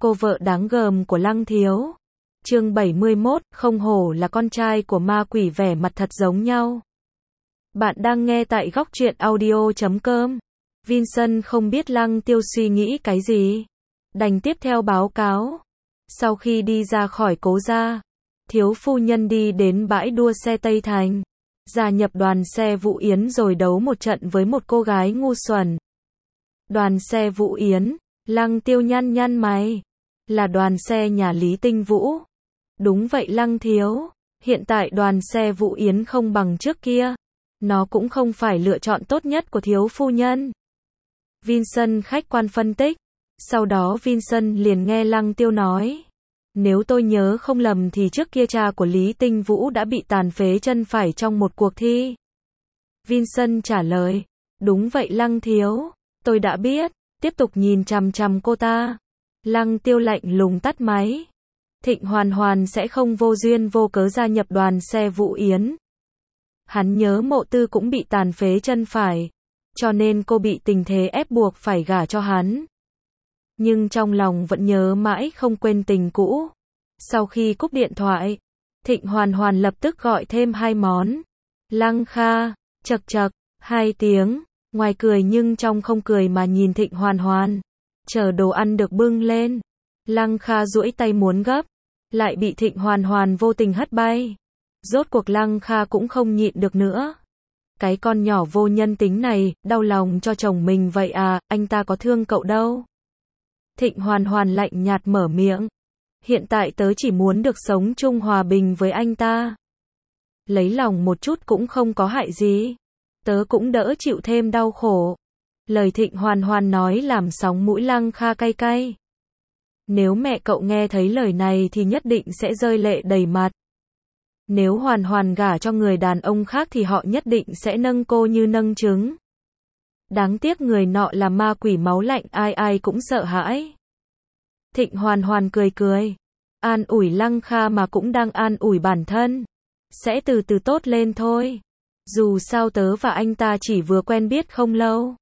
cô vợ đáng gờm của Lăng Thiếu. Chương 71, không hổ là con trai của ma quỷ, vẻ mặt thật giống nhau. Bạn đang nghe tại góc truyện audio.com. Vincent không biết Lăng Tiêu suy nghĩ cái gì, đành tiếp theo báo cáo. Sau khi đi ra khỏi cố gia, thiếu phu nhân đi đến bãi đua xe Tây Thành, gia nhập đoàn xe Vũ Yến rồi đấu một trận với một cô gái ngu xuẩn. Đoàn xe Vũ Yến, Lăng Tiêu nhăn nhăn mày, là đoàn xe nhà Lý Tinh Vũ. Đúng vậy Lăng Thiếu, hiện tại đoàn xe Vũ Yến không bằng trước kia, nó cũng không phải lựa chọn tốt nhất của thiếu phu nhân. Vincent khách quan phân tích. Sau đó Vincent liền nghe Lăng Tiêu nói, nếu tôi nhớ không lầm thì trước kia cha của Lý Tinh Vũ đã bị tàn phế chân phải trong một cuộc thi. Vincent trả lời, đúng vậy Lăng Thiếu, tôi đã biết. Tiếp tục nhìn chằm chằm cô ta. Lăng Tiêu lạnh lùng tắt máy. Thịnh Hoàn Hoàn sẽ không vô duyên vô cớ gia nhập đoàn xe Vũ Yến. Hắn nhớ Mộ Tư cũng bị tàn phế chân phải, cho nên cô bị tình thế ép buộc phải gả cho hắn. Nhưng trong lòng vẫn nhớ mãi không quên tình cũ. Sau khi cúp điện thoại, Thịnh Hoàn Hoàn lập tức gọi thêm 2 món. Lăng Kha, chậc chậc, 2 tiếng, ngoài cười nhưng trong không cười mà nhìn Thịnh Hoàn Hoàn. Chờ đồ ăn được bưng lên, Lăng Kha duỗi tay muốn gấp, lại bị Thịnh Hoàn Hoàn vô tình hất bay. Rốt cuộc Lăng Kha cũng không nhịn được nữa. Cái con nhỏ vô nhân tính này, đau lòng cho chồng mình vậy à, anh ta có thương cậu đâu. Thịnh Hoàn Hoàn lạnh nhạt mở miệng. Hiện tại tớ chỉ muốn được sống chung hòa bình với anh ta. Lấy lòng một chút cũng không có hại gì. Tớ cũng đỡ chịu thêm đau khổ. Lời Thịnh Hoàn Hoàn nói làm sóng mũi Lăng Kha cay cay. Nếu mẹ cậu nghe thấy lời này thì nhất định sẽ rơi lệ đầy mặt. Nếu Hoàn Hoàn gả cho người đàn ông khác thì họ nhất định sẽ nâng cô như nâng trứng. Đáng tiếc người nọ là ma quỷ máu lạnh, ai ai cũng sợ hãi. Thịnh Hoàn Hoàn cười cười, an ủi Lăng Kha mà cũng đang an ủi bản thân. Sẽ từ từ tốt lên thôi. Dù sao tớ và anh ta chỉ vừa quen biết không lâu.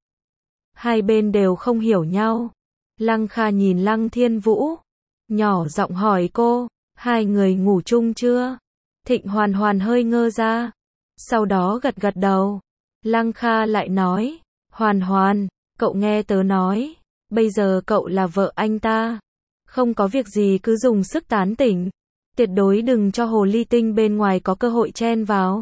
Hai bên đều không hiểu nhau. Lăng Kha nhìn Lăng Thiên Vũ, nhỏ giọng hỏi cô, hai người ngủ chung chưa? Thịnh Hoàn Hoàn hơi ngơ ra, sau đó gật gật đầu. Lăng Kha lại nói, Hoàn Hoàn, cậu nghe tớ nói, bây giờ cậu là vợ anh ta. Không có việc gì cứ dùng sức tán tỉnh. Tuyệt đối đừng cho hồ ly tinh bên ngoài có cơ hội chen vào.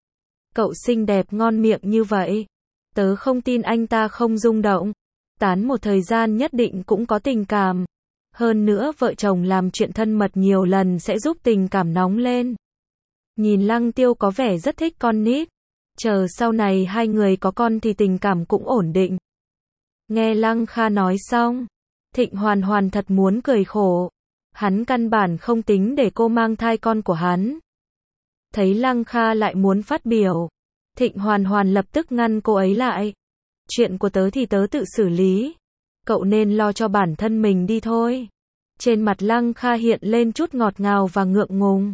Cậu xinh đẹp ngon miệng như vậy, tớ không tin anh ta không rung động. Tán một thời gian nhất định cũng có tình cảm. Hơn nữa vợ chồng làm chuyện thân mật nhiều lần sẽ giúp tình cảm nóng lên. Nhìn Lăng Tiêu có vẻ rất thích con nít. Chờ sau này hai người có con thì tình cảm cũng ổn định. Nghe Lăng Kha nói xong, Thịnh Hoàn Hoàn thật muốn cười khổ. Hắn căn bản không tính để cô mang thai con của hắn. Thấy Lăng Kha lại muốn phát biểu, Thịnh Hoàn Hoàn lập tức ngăn cô ấy lại. Chuyện của tớ thì tớ tự xử lý. Cậu nên lo cho bản thân mình đi thôi. Trên mặt Lăng Kha hiện lên chút ngọt ngào và ngượng ngùng.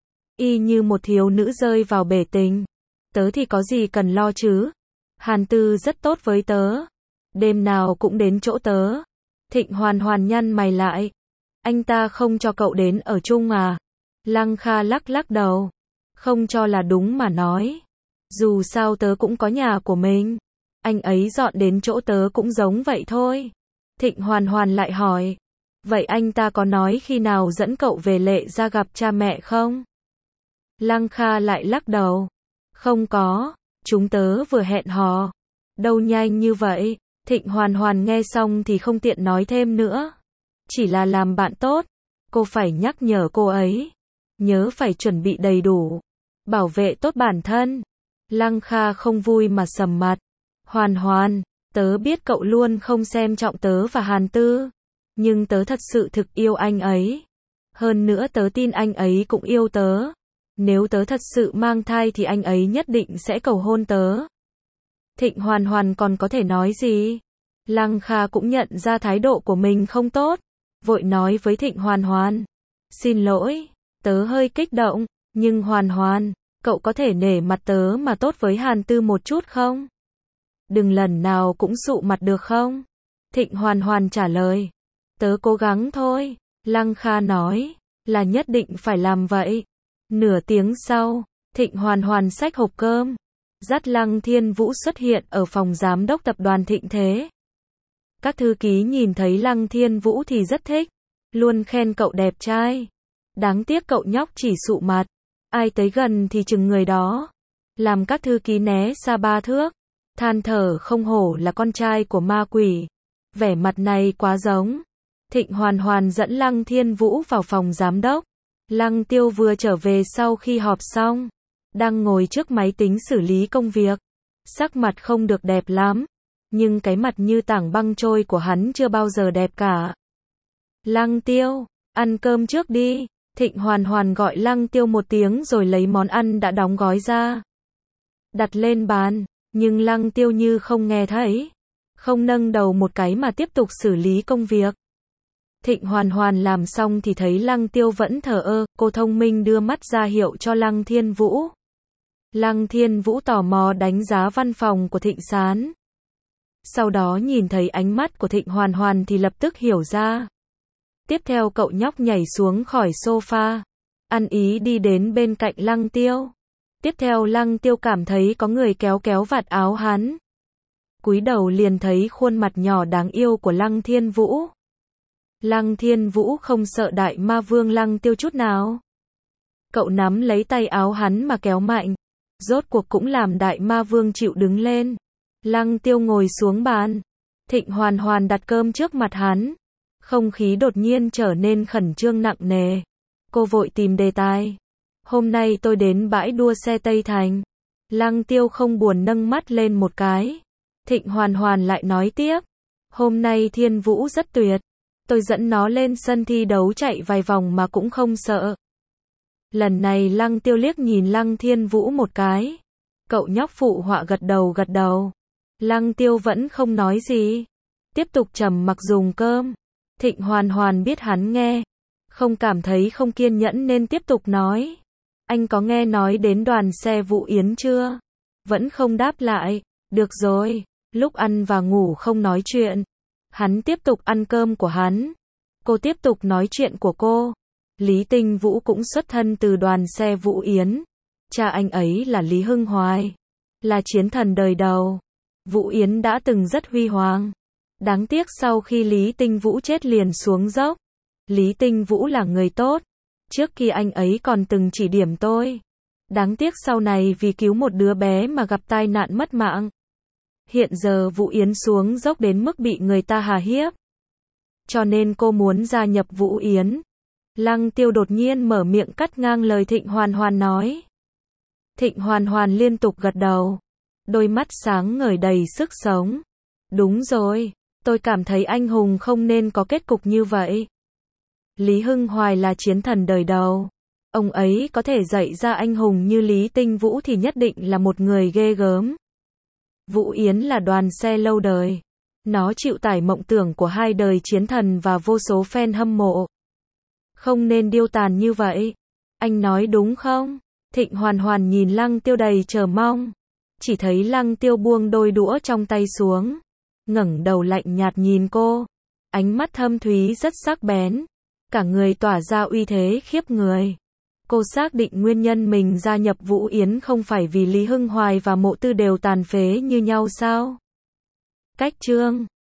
Y như một thiếu nữ rơi vào bể tình. Tớ thì có gì cần lo chứ? Hàn Tư rất tốt với tớ. Đêm nào cũng đến chỗ tớ. Thịnh Hoàn Hoàn nhăn mày lại. Anh ta không cho cậu đến ở chung à? Lăng Kha lắc lắc đầu. Không cho là đúng mà nói. Dù sao tớ cũng có nhà của mình. Anh ấy dọn đến chỗ tớ cũng giống vậy thôi. Thịnh Hoàn Hoàn lại hỏi. Vậy anh ta có nói khi nào dẫn cậu về Lệ ra gặp cha mẹ không? Lăng Kha lại lắc đầu. Không có, chúng tớ vừa hẹn hò. Đâu nhanh như vậy. Thịnh Hoàn Hoàn nghe xong thì không tiện nói thêm nữa. Chỉ là làm bạn tốt. Cô phải nhắc nhở cô ấy. Nhớ phải chuẩn bị đầy đủ. Bảo vệ tốt bản thân. Lăng Kha không vui mà sầm mặt. Hoàn Hoàn, tớ biết cậu luôn không xem trọng tớ và Hàn Tư. Nhưng tớ thật sự thực yêu anh ấy. Hơn nữa tớ tin anh ấy cũng yêu tớ. Nếu tớ thật sự mang thai thì anh ấy nhất định sẽ cầu hôn tớ. Thịnh Hoàn Hoàn còn có thể nói gì? Lăng Kha cũng nhận ra thái độ của mình không tốt. Vội nói với Thịnh Hoàn Hoàn. Xin lỗi, tớ hơi kích động. Nhưng Hoàn Hoàn, cậu có thể nể mặt tớ mà tốt với Hàn Tư một chút không? Đừng lần nào cũng sụ mặt được không? Thịnh Hoàn Hoàn trả lời. Tớ cố gắng thôi. Lăng Kha nói, là nhất định phải làm vậy. Nửa tiếng sau, Thịnh Hoàn Hoàn xách hộp cơm, dắt Lăng Thiên Vũ xuất hiện ở phòng giám đốc tập đoàn Thịnh Thế. Các thư ký nhìn thấy Lăng Thiên Vũ thì rất thích, luôn khen cậu đẹp trai. Đáng tiếc cậu nhóc chỉ sụ mặt, ai tới gần thì chừng người đó. Làm các thư ký né xa 3 thước, than thở không hổ là con trai của ma quỷ. Vẻ mặt này quá giống. Thịnh Hoàn Hoàn dẫn Lăng Thiên Vũ vào phòng giám đốc. Lăng Tiêu vừa trở về sau khi họp xong, đang ngồi trước máy tính xử lý công việc. Sắc mặt không được đẹp lắm, nhưng cái mặt như tảng băng trôi của hắn chưa bao giờ đẹp cả. Lăng Tiêu, ăn cơm trước đi. Thịnh Hoàn Hoàn gọi Lăng Tiêu một tiếng rồi lấy món ăn đã đóng gói ra, đặt lên bàn, nhưng Lăng Tiêu như không nghe thấy, không nâng đầu một cái mà tiếp tục xử lý công việc. Thịnh Hoàn Hoàn làm xong thì thấy Lăng Tiêu vẫn thờ ơ, cô thông minh đưa mắt ra hiệu cho Lăng Thiên Vũ. Lăng Thiên Vũ tò mò đánh giá văn phòng của Thịnh Sán. Sau đó nhìn thấy ánh mắt của Thịnh Hoàn Hoàn thì lập tức hiểu ra. Tiếp theo cậu nhóc nhảy xuống khỏi sofa, ăn ý đi đến bên cạnh Lăng Tiêu. Tiếp theo Lăng Tiêu cảm thấy có người kéo kéo vạt áo hắn. Cúi đầu liền thấy khuôn mặt nhỏ đáng yêu của Lăng Thiên Vũ. Lăng Thiên Vũ không sợ đại ma vương Lăng Tiêu chút nào. Cậu nắm lấy tay áo hắn mà kéo mạnh. Rốt cuộc cũng làm đại ma vương chịu đứng lên. Lăng Tiêu ngồi xuống bàn. Thịnh Hoàn Hoàn đặt cơm trước mặt hắn. Không khí đột nhiên trở nên khẩn trương nặng nề. Cô vội tìm đề tài. Hôm nay tôi đến bãi đua xe Tây Thành. Lăng Tiêu không buồn nâng mắt lên một cái. Thịnh Hoàn Hoàn lại nói tiếp. Hôm nay Thiên Vũ rất tuyệt. Tôi dẫn nó lên sân thi đấu chạy vài vòng mà cũng không sợ. Lần này Lăng Tiêu liếc nhìn Lăng Thiên Vũ một cái. Cậu nhóc phụ họa gật đầu. Lăng Tiêu vẫn không nói gì. Tiếp tục trầm mặc dùng cơm. Thịnh Hoàn Hoàn biết hắn nghe. Không cảm thấy không kiên nhẫn nên tiếp tục nói. Anh có nghe nói đến đoàn xe Vũ Yến chưa? Vẫn không đáp lại. Được rồi. Lúc ăn và ngủ không nói chuyện. Hắn tiếp tục ăn cơm của hắn. Cô tiếp tục nói chuyện của cô. Lý Tinh Vũ cũng xuất thân từ đoàn xe Vũ Yến. Cha anh ấy là Lý Hưng Hoài. Là chiến thần đời đầu. Vũ Yến đã từng rất huy hoàng. Đáng tiếc sau khi Lý Tinh Vũ chết liền xuống dốc. Lý Tinh Vũ là người tốt. Trước khi anh ấy còn từng chỉ điểm tôi. Đáng tiếc sau này vì cứu một đứa bé mà gặp tai nạn mất mạng. Hiện giờ Vũ Yến xuống dốc đến mức bị người ta hà hiếp. Cho nên cô muốn gia nhập Vũ Yến. Lăng Tiêu đột nhiên mở miệng cắt ngang lời Thịnh Hoàn Hoàn nói. Thịnh Hoàn Hoàn liên tục gật đầu. Đôi mắt sáng ngời đầy sức sống. Đúng rồi, tôi cảm thấy anh hùng không nên có kết cục như vậy. Lý Hưng Hoài là chiến thần đời đầu. Ông ấy có thể dạy ra anh hùng như Lý Tinh Vũ thì nhất định là một người ghê gớm. Vũ Yến là đoàn xe lâu đời. Nó chịu tải mộng tưởng của 2 đời chiến thần và vô số fan hâm mộ. Không nên điêu tàn như vậy. Anh nói đúng không? Thịnh Hoàn Hoàn nhìn Lăng Tiêu đầy chờ mong. Chỉ thấy Lăng Tiêu buông đôi đũa trong tay xuống. Ngẩng đầu lạnh nhạt nhìn cô. Ánh mắt thâm thúy rất sắc bén. Cả người tỏa ra uy thế khiếp người. Cô xác định nguyên nhân mình gia nhập Vũ Yến không phải vì Lý Hưng Hoài và Mộ Tư đều tàn phế như nhau sao? Cách chương